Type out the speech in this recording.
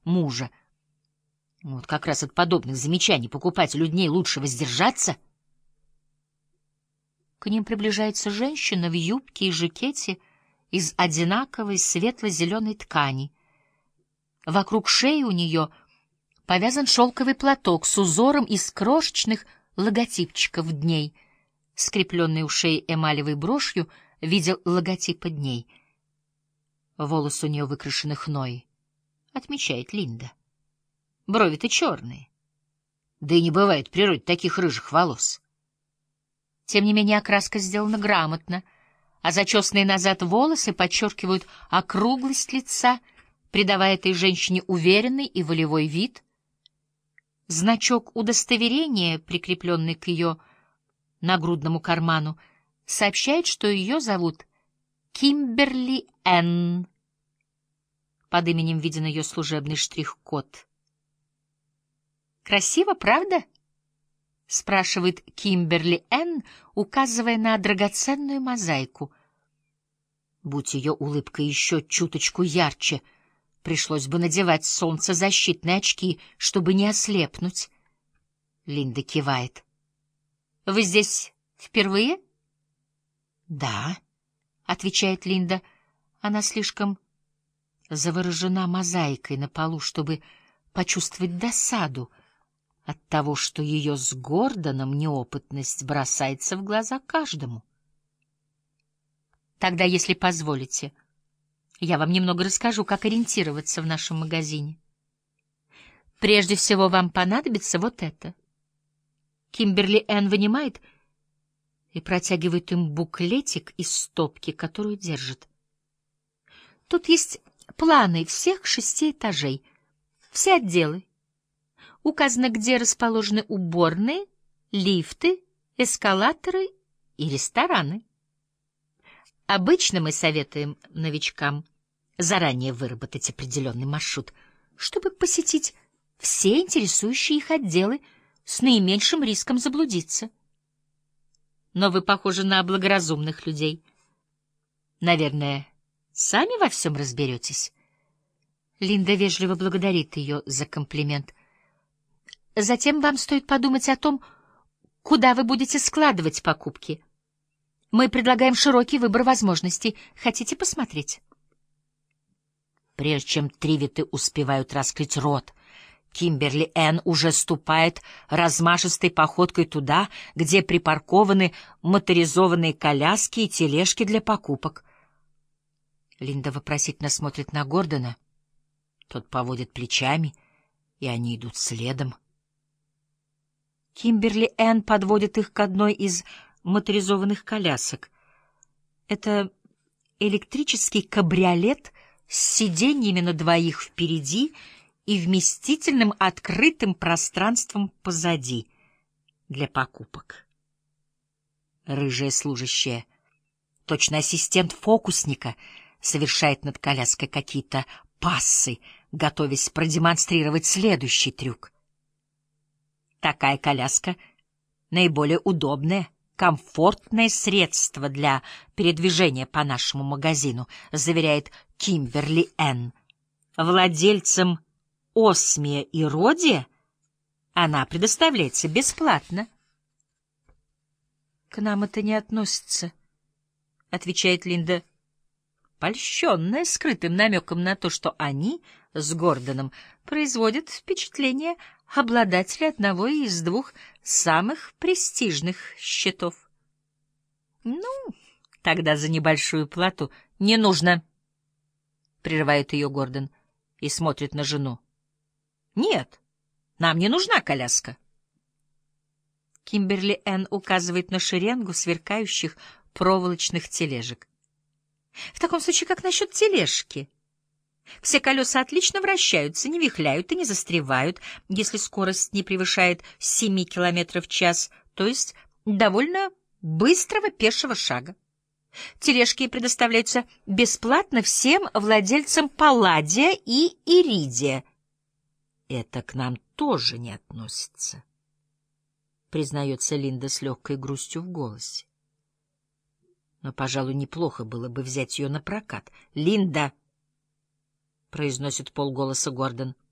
мужа. Вот как раз от подобных замечаний покупателю дней лучше воздержаться. К ним приближается женщина в юбке и жакете из одинаковой светло-зеленой ткани. Вокруг шеи у нее повязан шелковый платок с узором из крошечных логотипчиков дней. Скрепленный у шеи эмалевой брошью в виде логотипа дней. Волосы у нее выкрашены хной, отмечает Линда. Брови-то черные. Да и не бывает в природе таких рыжих волос. Тем не менее окраска сделана грамотно, а зачесанные назад волосы подчеркивают округлость лица, придавая этой женщине уверенный и волевой вид. Значок удостоверения, прикрепленный к ее нагрудному карману, сообщает, что ее зовут Кимберли Энн. Под именем виден ее служебный штрих-код. «Красиво, правда?» — спрашивает Кимберли Энн, указывая на драгоценную мозаику. Будь ее улыбка еще чуточку ярче, пришлось бы надевать солнцезащитные очки, чтобы не ослепнуть. Линда кивает. «Вы здесь впервые?» «Да», — отвечает Линда. Она слишком заворожена мозаикой на полу, чтобы почувствовать досаду от того, что ее с Гордоном неопытность бросается в глаза каждому. «Тогда, если позволите, я вам немного расскажу, как ориентироваться в нашем магазине. Прежде всего вам понадобится вот это». Кимберли Энн вынимает и протягивает им буклетик из стопки, которую держит. Тут есть планы всех 6 этажей, все отделы. Указано, где расположены уборные, лифты, эскалаторы и рестораны. Обычно мы советуем новичкам заранее выработать определенный маршрут, чтобы посетить все интересующие их отделы с наименьшим риском заблудиться. Но вы похожи на благоразумных людей. Наверное, сами во всем разберетесь. Линда вежливо благодарит ее за комплимент. Затем вам стоит подумать о том, куда вы будете складывать покупки. Мы предлагаем широкий выбор возможностей. Хотите посмотреть? Прежде чем Тривиты успевают раскрыть рот, Кимберли Энн уже ступает размашистой походкой туда, где припаркованы моторизованные коляски и тележки для покупок. Линда вопросительно смотрит на Гордона. Тот поводит плечами, и они идут следом. Кимберли Энн подводит их к одной из моторизованных колясок. Это электрический кабриолет с сиденьями на двоих впереди и вместительным открытым пространством позади для покупок. Рыжая служащая, точно ассистент фокусника, совершает над коляской какие-то пассы, готовясь продемонстрировать следующий трюк. Такая коляска — наиболее удобное, комфортное средство для передвижения по нашему магазину, заверяет Кимберли Энн. Владельцам Осмия и Родия она предоставляется бесплатно. — К нам это не относится, — отвечает Линда, польщенная скрытым намеком на то, что они с Гордоном производят впечатление обладателя одного из 2 самых престижных счетов. — Ну, тогда за небольшую плату не нужно, — прерывает ее Гордон и смотрит на жену. — Нет, нам не нужна коляска. Кимберли Энн указывает на шеренгу сверкающих проволочных тележек. — В таком случае, как насчет тележки? Все колеса отлично вращаются, не вихляют и не застревают, если скорость не превышает 7 км в час, то есть довольно быстрого пешего шага. Тележки предоставляются бесплатно всем владельцам Палладия и Иридия. Это к нам тоже не относится, признается Линда с легкой грустью в голосе. Но, пожалуй, неплохо было бы взять ее на прокат. — Линда! — произносит полголоса Гордон.